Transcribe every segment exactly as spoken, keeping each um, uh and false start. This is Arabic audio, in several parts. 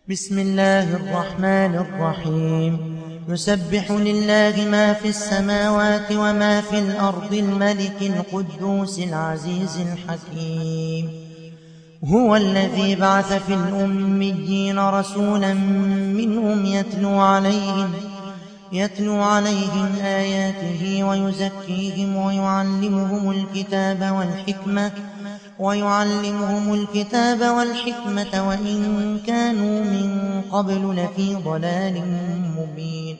بسم الله الرحمن الرحيم يسبح لله ما في السماوات وما في الأرض الملك القدوس العزيز الحكيم هو الذي بعث في الأميين رسولا منهم يتلو عليهم يتلو عليهم آياته ويزكيهم ويعلمهم الكتاب والحكمة ويعلمهم الكتاب والحكمة وإن كانوا من قبل لفي ضلال مبين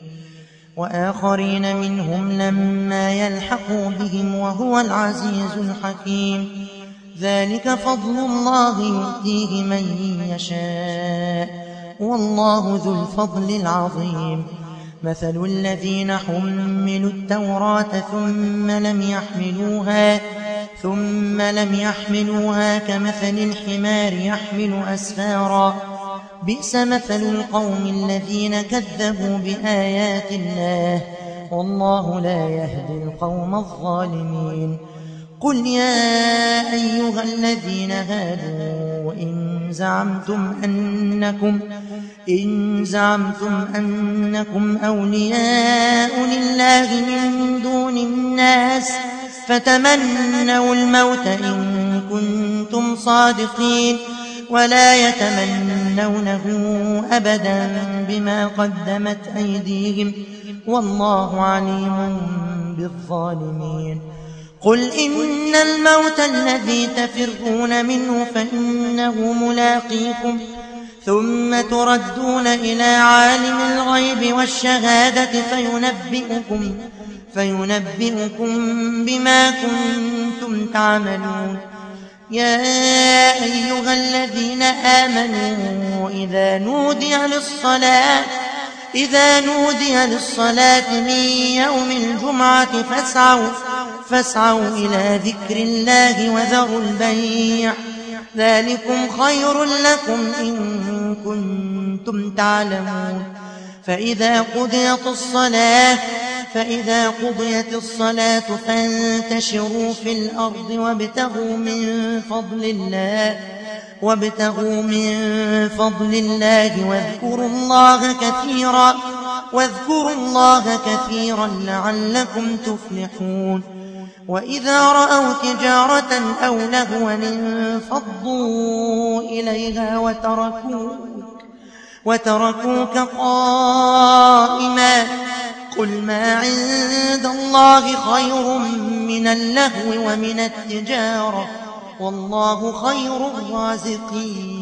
وآخرين منهم لما يلحقوا بهم وهو العزيز الحكيم ذلك فضل الله يؤتيه من يشاء والله ذو الفضل العظيم مثل الذين حملوا التوراة ثم لم يحملوها ثم لم يحملوها كمثل الحمار يحمل أسفارا بئس مثل القوم الذين كذبوا بآيات الله والله لا يهدي القوم الظالمين قل يا أيها الذين هادوا إن زعمتم أنكم إن زعمتم أنكم أولياء لله من دون الناس فتمنوا الموت إن كنتم صادقين ولا يتمنونه أبدا بما قدمت أيديهم والله عليم بالظالمين قل إن الموت الذي تفرون منه فإنه ملاقيكم ثم تردون إلى عالم الغيب والشهادة فينبئكم فينبئكم بما كنتم تعملون يا أيها الذين آمنوا إذا نودي للصلاة إذا نودي للصلاة من يوم الجمعة فاسعوا فاسعوا إلى ذكر الله وذروا البيع ذلكم خير لكم إن كنتم تعلمون فإذا قضيت الصلاة فإذا قضيت الصلاة فانتشروا في الأرض وابتغوا من فضل الله وابتغوا من فضل الله واذكروا الله كثيرا واذكروا الله كثيرا لعلكم تفلحون وإذا رأوا تجارة أو لهوا انفضوا إليها وتركوك وتركوك قائما قل ما عند الله خير من اللهو ومن التجارة والله خير الرازقين